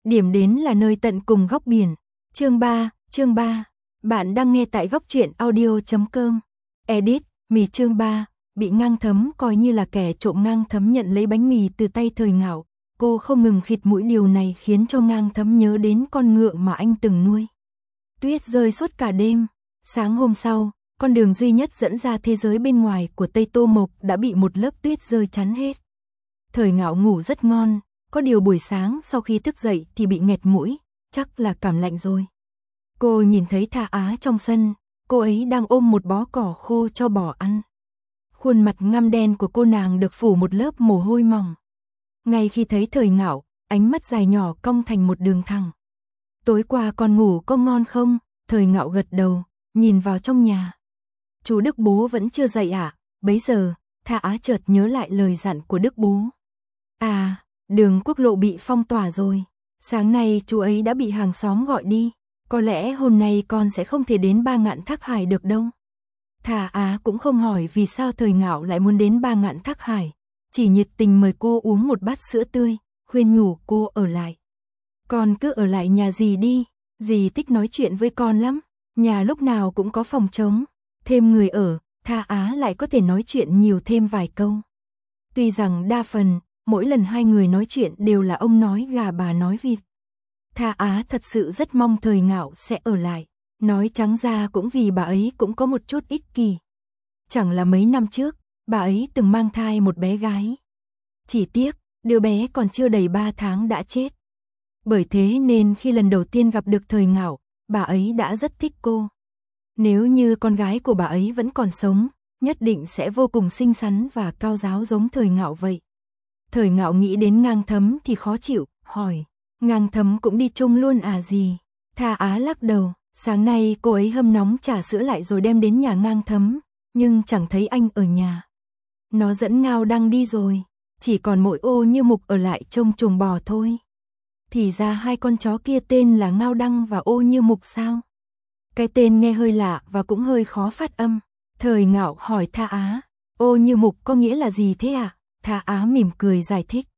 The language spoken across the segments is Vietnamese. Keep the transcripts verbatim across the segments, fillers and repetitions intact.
điểm đến là nơi tận cùng góc biển. Chương ba, chương ba. Bạn đang nghe tại góc truyện audio chấm com. Edit, mì chương ba, bị Ngang Thấm coi như là kẻ trộm. Ngang Thấm nhận lấy bánh mì từ tay Thời Ngạo, cô không ngừng khịt mũi, điều này khiến cho Ngang Thấm nhớ đến con ngựa mà anh từng nuôi. Tuyết rơi suốt cả đêm, sáng hôm sau, con đường duy nhất dẫn ra thế giới bên ngoài của Tây Tô Mộc đã bị một lớp tuyết rơi chắn hết. Thời Ngạo ngủ rất ngon, có điều buổi sáng sau khi thức dậy thì bị nghẹt mũi, chắc là cảm lạnh rồi. Cô nhìn thấy Tha Á trong sân, cô ấy đang ôm một bó cỏ khô cho bò ăn. Khuôn mặt ngăm đen của cô nàng được phủ một lớp mồ hôi mỏng. Ngay khi thấy Thời Ngạo, ánh mắt dài nhỏ cong thành một đường thẳng. Tối qua con ngủ có ngon không? Thời Ngạo gật đầu, nhìn vào trong nhà. Chú Đức bố vẫn chưa dậy à? Bấy giờ, Tha Á chợt nhớ lại lời dặn của Đức bố. À, đường quốc lộ bị phong tỏa rồi. Sáng nay chú ấy đã bị hàng xóm gọi đi. Có lẽ hôm nay con sẽ không thể đến Ba Ngạn Thác Hải được đâu. Tha Á cũng không hỏi vì sao Thời Ngạo lại muốn đến Ba Ngạn Thác Hải, chỉ nhiệt tình mời cô uống một bát sữa tươi, khuyên nhủ cô ở lại. Con cứ ở lại nhà dì đi, dì thích nói chuyện với con lắm, nhà lúc nào cũng có phòng trống, thêm người ở, Tha Á lại có thể nói chuyện nhiều thêm vài câu. Tuy rằng đa phần, mỗi lần hai người nói chuyện đều là ông nói gà bà nói vịt. Tha Á thật sự rất mong Thời Ngạo sẽ ở lại, nói trắng ra cũng vì bà ấy cũng có một chút ích kỷ. Chẳng là mấy năm trước, bà ấy từng mang thai một bé gái. Chỉ tiếc, đứa bé còn chưa đầy ba tháng đã chết. Bởi thế nên khi lần đầu tiên gặp được Thời Ngạo, bà ấy đã rất thích cô. Nếu như con gái của bà ấy vẫn còn sống, nhất định sẽ vô cùng xinh xắn và cao ráo giống Thời Ngạo vậy. Thời Ngạo nghĩ đến Ngang Thấm thì khó chịu, hỏi, Ngang Thấm cũng đi chung luôn à gì? Tha Á lắc đầu, sáng nay cô ấy hâm nóng trà sữa lại rồi đem đến nhà Ngang Thấm, nhưng chẳng thấy anh ở nhà. Nó dẫn Ngao Đăng đi rồi, chỉ còn mỗi Ô Như Mục ở lại trông chuồng bò thôi. Thì ra hai con chó kia tên là Ngao Đăng và Ô Như Mục sao? Cái tên nghe hơi lạ và cũng hơi khó phát âm. Thời Ngạo hỏi Tha Á, Ô Như Mục có nghĩa là gì thế ạ? À? Tha Á mỉm cười giải thích.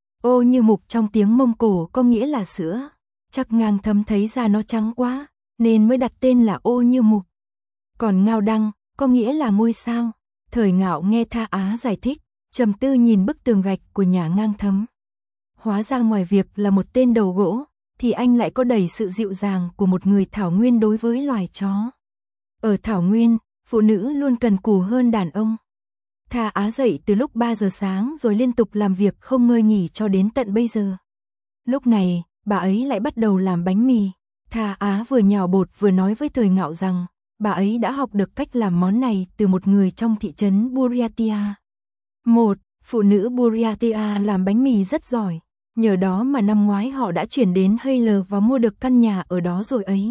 Ô Như Mục trong tiếng Mông Cổ có nghĩa là sữa. Chắc Ngang Thấm thấy da nó trắng quá, nên mới đặt tên là Ô Như Mục. Còn Ngao Đăng, có nghĩa là ngôi sao. Thời Ngạo nghe Tha Á giải thích, trầm tư nhìn bức tường gạch của nhà Ngang Thấm. Hóa ra ngoài việc là một tên đầu gỗ, thì anh lại có đầy sự dịu dàng của một người thảo nguyên đối với loài chó. Ở thảo nguyên, phụ nữ luôn cần cù hơn đàn ông. Tha Á dậy từ lúc ba giờ sáng rồi liên tục làm việc không ngơi nghỉ cho đến tận bây giờ. Lúc này, bà ấy lại bắt đầu làm bánh mì. Tha Á vừa nhào bột vừa nói với Thời Ngạo rằng, bà ấy đã học được cách làm món này từ một người trong thị trấn Buryatia. Một, phụ nữ Buryatia làm bánh mì rất giỏi. Nhờ đó mà năm ngoái họ đã chuyển đến Hayl và mua được căn nhà ở đó rồi ấy.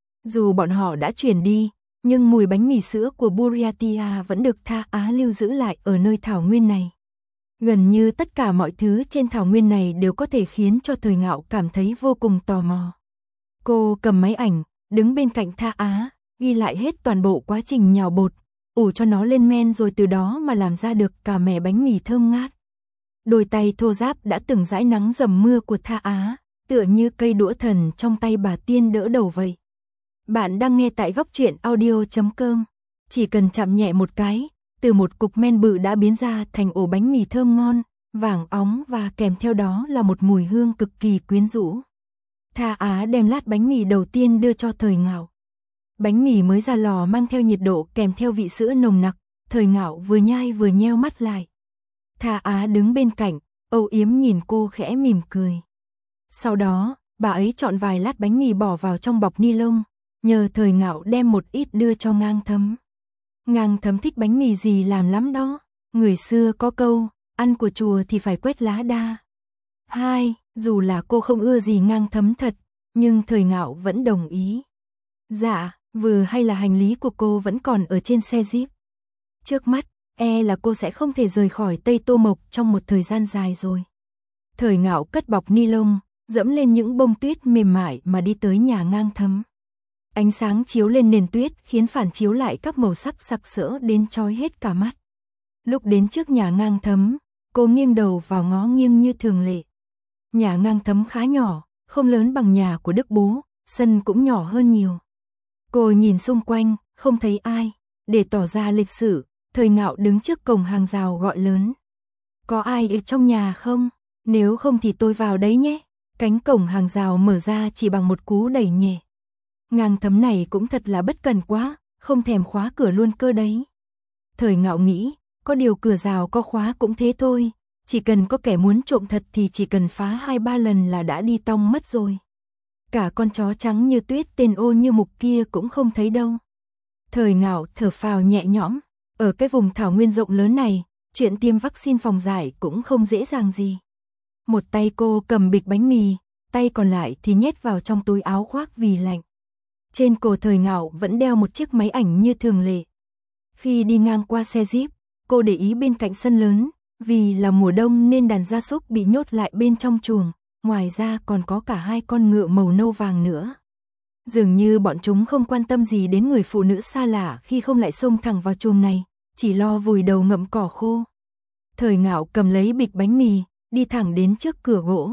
Dù bọn họ đã chuyển đi, nhưng mùi bánh mì sữa của Buryatia vẫn được Tha Á lưu giữ lại ở nơi thảo nguyên này. Gần như tất cả mọi thứ trên thảo nguyên này đều có thể khiến cho Thời Ngạo cảm thấy vô cùng tò mò. Cô cầm máy ảnh, đứng bên cạnh Tha Á, ghi lại hết toàn bộ quá trình nhào bột, ủ cho nó lên men rồi từ đó mà làm ra được cả mẻ bánh mì thơm ngát. Đôi tay thô ráp đã từng dãi nắng dầm mưa của Tha Á, tựa như cây đũa thần trong tay bà tiên đỡ đầu vậy. Bạn đang nghe tại góc truyện audio chấm com. Chỉ cần chạm nhẹ một cái, từ một cục men bự đã biến ra thành ổ bánh mì thơm ngon, vàng óng và kèm theo đó là một mùi hương cực kỳ quyến rũ. Tha Á đem lát bánh mì đầu tiên đưa cho Thời Ngạo. Bánh mì mới ra lò mang theo nhiệt độ kèm theo vị sữa nồng nặc, Thời Ngạo vừa nhai vừa nheo mắt lại. Tha Á đứng bên cạnh, âu yếm nhìn cô khẽ mỉm cười. Sau đó, bà ấy chọn vài lát bánh mì bỏ vào trong bọc ni lông, nhờ Thời Ngạo đem một ít đưa cho Ngang Thấm. Ngang Thấm thích bánh mì gì làm lắm đó. Người xưa có câu, ăn của chùa thì phải quét lá đa. Hai, dù là cô không ưa gì Ngang Thấm thật, nhưng Thời Ngạo vẫn đồng ý. Dạ, vừa hay là hành lý của cô vẫn còn ở trên xe Jeep. Trước mắt, e là cô sẽ không thể rời khỏi Tây Tô Mộc trong một thời gian dài rồi. Thời Ngạo cất bọc ni lông, dẫm lên những bông tuyết mềm mại mà đi tới nhà Ngang Thấm. Ánh sáng chiếu lên nền tuyết khiến phản chiếu lại các màu sắc sặc sỡ đến chói hết cả mắt. Lúc đến trước nhà Ngang Thấm, cô nghiêng đầu vào ngó nghiêng như thường lệ. Nhà Ngang Thấm khá nhỏ, không lớn bằng nhà của Đức bố, sân cũng nhỏ hơn nhiều. Cô nhìn xung quanh, không thấy ai, để tỏ ra lịch sự, Thời Ngạo đứng trước cổng hàng rào gọi lớn. Có ai ở trong nhà không? Nếu không thì tôi vào đấy nhé. Cánh cổng hàng rào mở ra chỉ bằng một cú đẩy nhẹ. Ngang Thấm này cũng thật là bất cần quá, không thèm khóa cửa luôn cơ đấy. Thời Ngạo nghĩ, có điều cửa rào có khóa cũng thế thôi, chỉ cần có kẻ muốn trộm thật thì chỉ cần phá hai ba lần là đã đi tong mất rồi. Cả con chó trắng như tuyết tên Ô Như Mục kia cũng không thấy đâu. Thời Ngạo thở phào nhẹ nhõm, ở cái vùng thảo nguyên rộng lớn này, chuyện tiêm vaccine phòng dại cũng không dễ dàng gì. Một tay cô cầm bịch bánh mì, tay còn lại thì nhét vào trong túi áo khoác vì lạnh. Trên cổ Thời Ngạo vẫn đeo một chiếc máy ảnh như thường lệ. Khi đi ngang qua xe Jeep, cô để ý bên cạnh sân lớn, vì là mùa đông nên đàn gia súc bị nhốt lại bên trong chuồng, ngoài ra còn có cả hai con ngựa màu nâu vàng nữa. Dường như bọn chúng không quan tâm gì đến người phụ nữ xa lạ khi không lại xông thẳng vào chuồng này, chỉ lo vùi đầu ngậm cỏ khô. Thời Ngạo cầm lấy bịch bánh mì, đi thẳng đến trước cửa gỗ.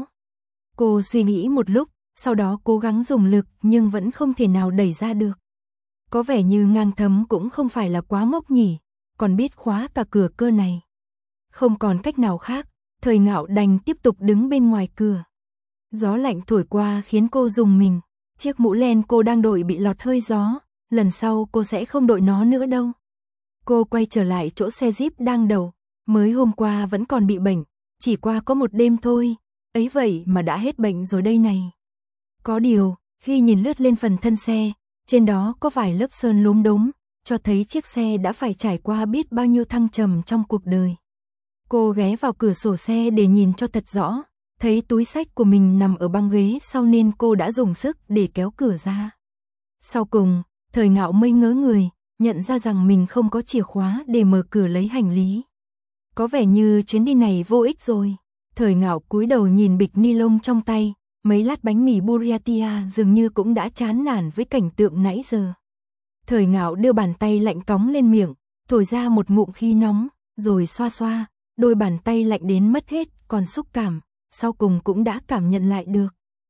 Cô suy nghĩ một lúc, sau đó cố gắng dùng lực nhưng vẫn không thể nào đẩy ra được. Có vẻ như Ngang Thấm cũng không phải là quá ngốc nhỉ, còn biết khóa cả cửa cơ này. Không còn cách nào khác, Thời Ngạo đành tiếp tục đứng bên ngoài cửa. Gió lạnh thổi qua khiến cô rùng mình, chiếc mũ len cô đang đội bị lọt hơi gió, lần sau cô sẽ không đội nó nữa đâu. Cô quay trở lại chỗ xe Jeep đang đậu, mới hôm qua vẫn còn bị bệnh, chỉ qua có một đêm thôi, ấy vậy mà đã hết bệnh rồi đây này. Có điều, khi nhìn lướt lên phần thân xe, trên đó có vài lớp sơn lốm đốm, cho thấy chiếc xe đã phải trải qua biết bao nhiêu thăng trầm trong cuộc đời. Cô ghé vào cửa sổ xe để nhìn cho thật rõ, thấy túi xách của mình nằm ở băng ghế sau nên cô đã dùng sức để kéo cửa ra. Sau cùng, Thời Ngạo mới ngớ người, nhận ra rằng mình không có chìa khóa để mở cửa lấy hành lý. Có vẻ như chuyến đi này vô ích rồi. Thời Ngạo cúi đầu nhìn bịch ni lông trong tay, mấy lát bánh mì burrata dường như cũng đã chán nản với cảnh tượng nãy giờ. Thời Ngạo đưa bàn tay lạnh cóng lên miệng, thổi ra một ngụm khí nóng, rồi xoa xoa, đôi bàn tay lạnh đến mất hết, còn xúc cảm, sau cùng cũng đã cảm nhận lại được.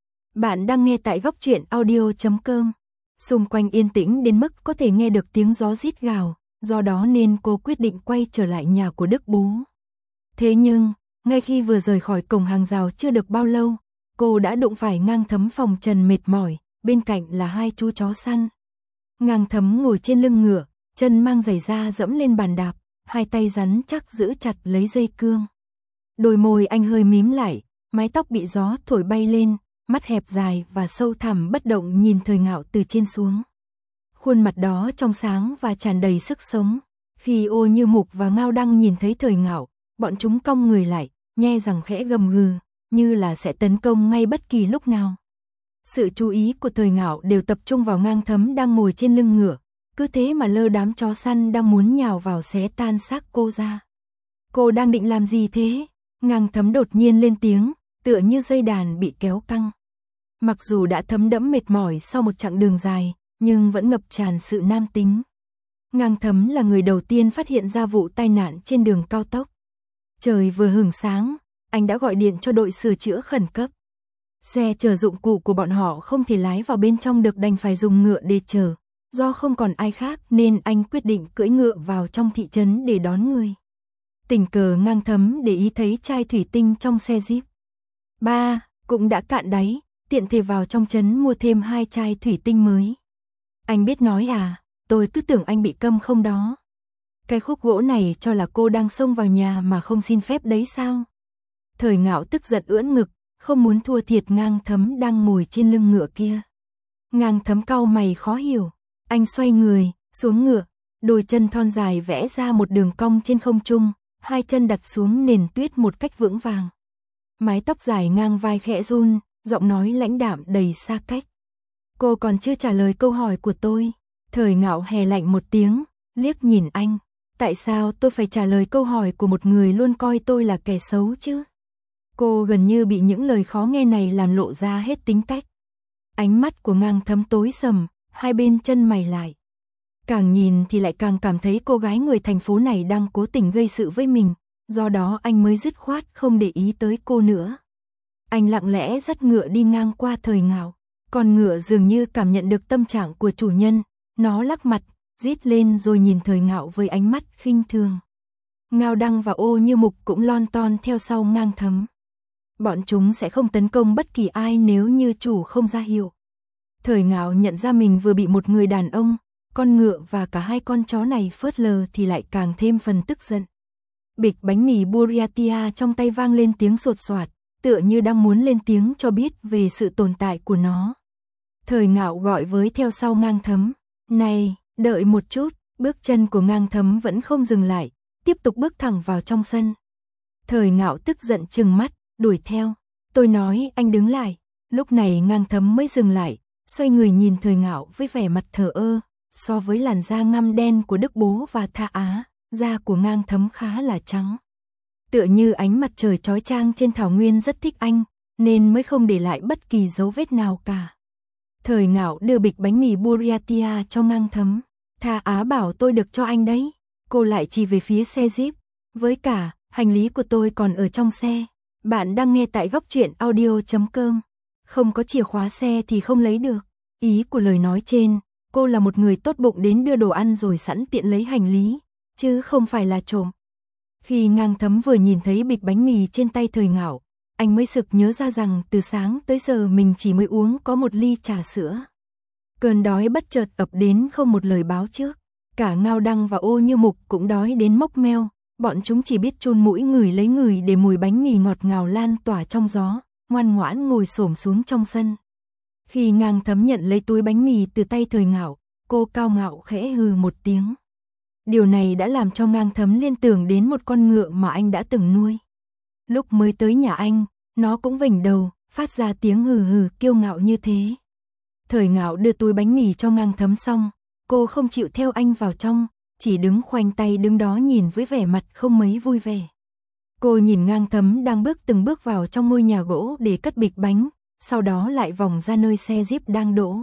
Bạn đang nghe tại góc truyện audio chấm com. Xung quanh yên tĩnh đến mức có thể nghe được tiếng gió rít gào, do đó nên cô quyết định quay trở lại nhà của Đức bố. Thế nhưng, ngay khi vừa rời khỏi cổng hàng rào chưa được bao lâu, cô đã đụng phải Ngang Thấm phòng trần mệt mỏi, bên cạnh là hai chú chó săn. Ngang Thấm ngồi trên lưng ngựa, chân mang giày da dẫm lên bàn đạp, hai tay rắn chắc giữ chặt lấy dây cương. Đôi môi anh hơi mím lại, mái tóc bị gió thổi bay lên, mắt hẹp dài và sâu thẳm bất động nhìn Thời Ngạo từ trên xuống. Khuôn mặt đó trong sáng và tràn đầy sức sống. Khi Ô Như Mục và Ngao Đăng nhìn thấy Thời Ngạo, bọn chúng cong người lại, nhe răng khẽ gầm gừ, như là sẽ tấn công ngay bất kỳ lúc nào. Sự chú ý của Thời Ngạo đều tập trung vào Ngang Thấm đang ngồi trên lưng ngựa, cứ thế mà lơ đám chó săn đang muốn nhào vào xé tan xác cô ra. Cô đang định làm gì thế? Ngang Thấm đột nhiên lên tiếng, tựa như dây đàn bị kéo căng. Mặc dù đã thấm đẫm mệt mỏi sau một chặng đường dài, nhưng vẫn ngập tràn sự nam tính. Ngang Thấm là người đầu tiên phát hiện ra vụ tai nạn trên đường cao tốc. Trời vừa hửng sáng, anh đã gọi điện cho đội sửa chữa khẩn cấp. Xe chở dụng cụ của bọn họ không thể lái vào bên trong được, đành phải dùng ngựa để chở. Do không còn ai khác nên anh quyết định cưỡi ngựa vào trong thị trấn để đón người. Tình cờ Ngang Thấm để ý thấy chai thủy tinh trong xe Jeep. Ba, cũng đã cạn đáy, tiện thể vào trong trấn mua thêm hai chai thủy tinh mới. Anh biết nói à, tôi cứ tưởng anh bị câm không đó. Cái khúc gỗ này cho là cô đang xông vào nhà mà không xin phép đấy sao? Thời Ngạo tức giận ưỡn ngực, không muốn thua thiệt Ngang Thấm đang ngồi trên lưng ngựa kia. Ngang Thấm cau mày khó hiểu, anh xoay người, xuống ngựa, đôi chân thon dài vẽ ra một đường cong trên không trung, hai chân đặt xuống nền tuyết một cách vững vàng. Mái tóc dài ngang vai khẽ run, giọng nói lãnh đạm đầy xa cách. Cô còn chưa trả lời câu hỏi của tôi. Thời Ngạo hè lạnh một tiếng, liếc nhìn anh. Tại sao tôi phải trả lời câu hỏi của một người luôn coi tôi là kẻ xấu chứ? Cô gần như bị những lời khó nghe này làm lộ ra hết tính cách. Ánh mắt của Ngang Thấm tối sầm, hai bên chân mày lại. Càng nhìn thì lại càng cảm thấy cô gái người thành phố này đang cố tình gây sự với mình, do đó anh mới dứt khoát không để ý tới cô nữa. Anh lặng lẽ dắt ngựa đi ngang qua Thời Ngạo. Con ngựa dường như cảm nhận được tâm trạng của chủ nhân, nó lắc mặt, rít lên rồi nhìn Thời Ngạo với ánh mắt khinh thường. Ngao Đăng và Ô Như Mục cũng lon ton theo sau Ngang Thấm. Bọn chúng sẽ không tấn công bất kỳ ai nếu như chủ không ra hiệu. Thời Ngạo nhận ra mình vừa bị một người đàn ông, con ngựa và cả hai con chó này phớt lờ thì lại càng thêm phần tức giận. Bịch bánh mì burrata trong tay vang lên tiếng sột soạt, tựa như đang muốn lên tiếng cho biết về sự tồn tại của nó. Thời Ngạo gọi với theo sau Ngang Thấm. Này, đợi một chút, bước chân của Ngang Thấm vẫn không dừng lại, tiếp tục bước thẳng vào trong sân. Thời Ngạo tức giận trừng mắt, đuổi theo. Tôi nói anh đứng lại. Lúc này Ngang Thấm mới dừng lại, xoay người nhìn Thời Ngạo với vẻ mặt thờ ơ. So với làn da ngăm đen của Đức Bố và Tha Á, da của Ngang Thấm khá là trắng. Tựa như ánh mặt trời chói chang trên thảo nguyên rất thích anh, nên mới không để lại bất kỳ dấu vết nào cả. Thời Ngạo đưa bịch bánh mì burrata cho Ngang Thấm. Tha Á bảo tôi được cho anh đấy. Cô lại chỉ về phía xe Jeep. Với cả, hành lý của tôi còn ở trong xe. Bạn đang nghe tại góc truyện audio chấm com. Không có chìa khóa xe thì không lấy được. Ý của lời nói trên, cô là một người tốt bụng đến đưa đồ ăn rồi sẵn tiện lấy hành lý, chứ không phải là trộm. Khi Ngang Thấm vừa nhìn thấy bịch bánh mì trên tay Thời Ngạo, anh mới sực nhớ ra rằng từ sáng tới giờ mình chỉ mới uống có một ly trà sữa. Cơn đói bất chợt ập đến không một lời báo trước. Cả Ngao Đăng và Ô Như Mục cũng đói đến mốc meo, bọn chúng chỉ biết chun mũi ngửi lấy ngửi để mùi bánh mì ngọt ngào lan tỏa trong gió, ngoan ngoãn ngồi xổm xuống trong sân. Khi Ngang Thấm nhận lấy túi bánh mì từ tay Thời Ngạo, cô cao ngạo khẽ hừ một tiếng. Điều này đã làm cho Ngang Thấm liên tưởng đến một con ngựa mà anh đã từng nuôi. Lúc mới tới nhà anh, nó cũng vểnh đầu, phát ra tiếng hừ hừ kiêu ngạo như thế. Thời Ngạo đưa túi bánh mì cho Ngang Thấm xong, cô không chịu theo anh vào trong, chỉ đứng khoanh tay đứng đó nhìn với vẻ mặt không mấy vui vẻ. Cô nhìn Ngang Thấm đang bước từng bước vào trong ngôi nhà gỗ để cất bịch bánh, sau đó lại vòng ra nơi xe Jeep đang đỗ.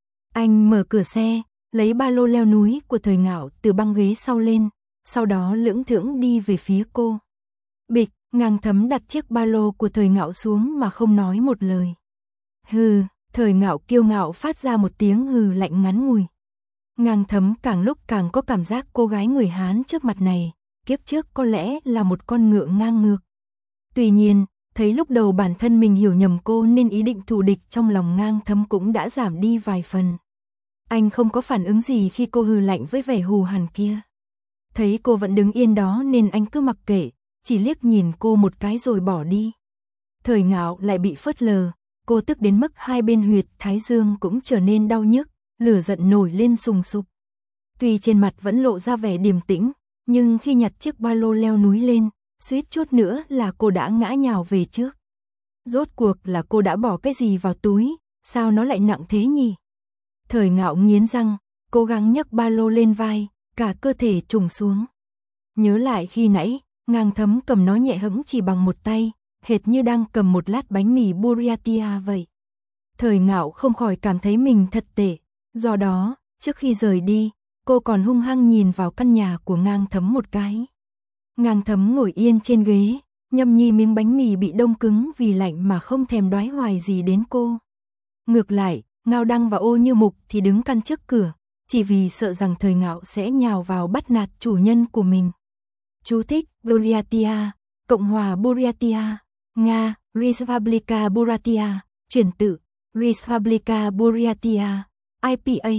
Anh mở cửa xe, lấy ba lô leo núi của Thời Ngạo từ băng ghế sau lên, sau đó lững thững đi về phía cô. Bịch, Ngang Thấm đặt chiếc ba lô của Thời Ngạo xuống mà không nói một lời. Hừ, Thời Ngạo kiêu ngạo phát ra một tiếng hừ lạnh ngắn ngùi. Ngang Thấm càng lúc càng có cảm giác cô gái người Hán trước mặt này, kiếp trước có lẽ là một con ngựa ngang ngược. Tuy nhiên, thấy lúc đầu bản thân mình hiểu nhầm cô nên ý định thù địch trong lòng Ngang Thấm cũng đã giảm đi vài phần. Anh không có phản ứng gì khi cô hừ lạnh với vẻ hù hằn kia. Thấy cô vẫn đứng yên đó nên anh cứ mặc kệ, chỉ liếc nhìn cô một cái rồi bỏ đi. Thời Ngạo lại bị phớt lờ, cô tức đến mức hai bên huyệt thái dương cũng trở nên đau nhức, lửa giận nổi lên sùng sục. Tuy trên mặt vẫn lộ ra vẻ điềm tĩnh, nhưng khi nhặt chiếc ba lô leo núi lên, suýt chút nữa là cô đã ngã nhào về trước. Rốt cuộc là cô đã bỏ cái gì vào túi, sao nó lại nặng thế nhỉ? Thời Ngạo nghiến răng, cố gắng nhấc ba lô lên vai, cả cơ thể trùng xuống. Nhớ lại khi nãy, Ngang Thấm cầm nó nhẹ hững chỉ bằng một tay, hệt như đang cầm một lát bánh mì burrata vậy. Thời Ngạo không khỏi cảm thấy mình thật tệ, do đó, trước khi rời đi, cô còn hung hăng nhìn vào căn nhà của Ngang Thấm một cái. Ngang Thấm ngồi yên trên ghế, nhâm nhi miếng bánh mì bị đông cứng vì lạnh mà không thèm đoái hoài gì đến cô. Ngược lại, Ngao Đăng và Ô Như Mục thì đứng căn trước cửa, chỉ vì sợ rằng Thời Ngạo sẽ nhào vào bắt nạt chủ nhân của mình. Chú thích: Buryatia, Cộng hòa Buryatia, Nga, Respublika Buryatia, chuyển tự, Respublika Buryatia, i pê a,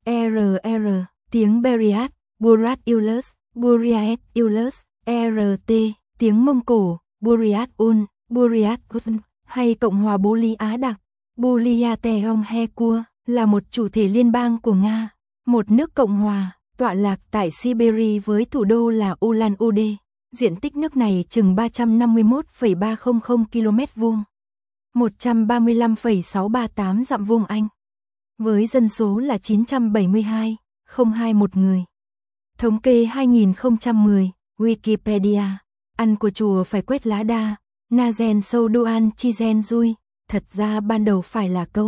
R R, tiếng Buryat, Buryat Ulus, Buryat Ulus, R T, tiếng Mông Cổ, Buryat Un, Buryat Un, hay Cộng hòa Bô Lý Á Đặc, Buryateong He Kua, là một chủ thể liên bang của Nga, một nước cộng hòa, tọa lạc tại Siberia với thủ đô là Ulan-Ude. Diện tích nước này chừng ba trăm năm mươi mốt phẩy ba trăm ki lô mét vuông, một trăm ba mươi lăm phẩy sáu ba tám dặm vuông Anh. Với dân số là chín trăm bảy mươi hai nghìn hai mươi mốt người. Thống kê hai nghìn không trăm mười, Wikipedia. Ăn của chùa phải quét lá đa, na gen sâu doan chi gen dui, thật ra ban đầu phải là câu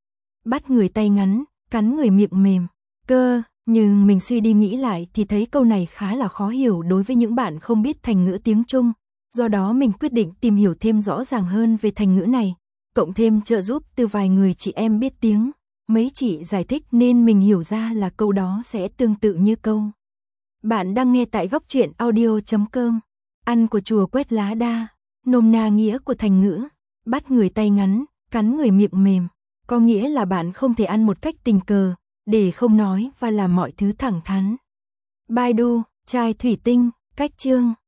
bắt người tay ngắn, cắn người miệng mềm. Cơ, nhưng mình suy đi nghĩ lại thì thấy câu này khá là khó hiểu đối với những bạn không biết thành ngữ tiếng Trung, Do đó mình quyết định tìm hiểu thêm rõ ràng hơn về thành ngữ này, cộng thêm trợ giúp từ vài người chị em biết tiếng. Mấy chị giải thích nên mình hiểu ra là câu đó sẽ tương tự như câu. Bạn đang nghe tại góc truyện audio chấm com. Ăn của chùa quét lá đa, nôm na nghĩa của thành ngữ, bắt người tay ngắn, cắn người miệng mềm, có nghĩa là bạn không thể ăn một cách tình cờ, để không nói và làm mọi thứ thẳng thắn. Baidu, chai thủy tinh, cách chương.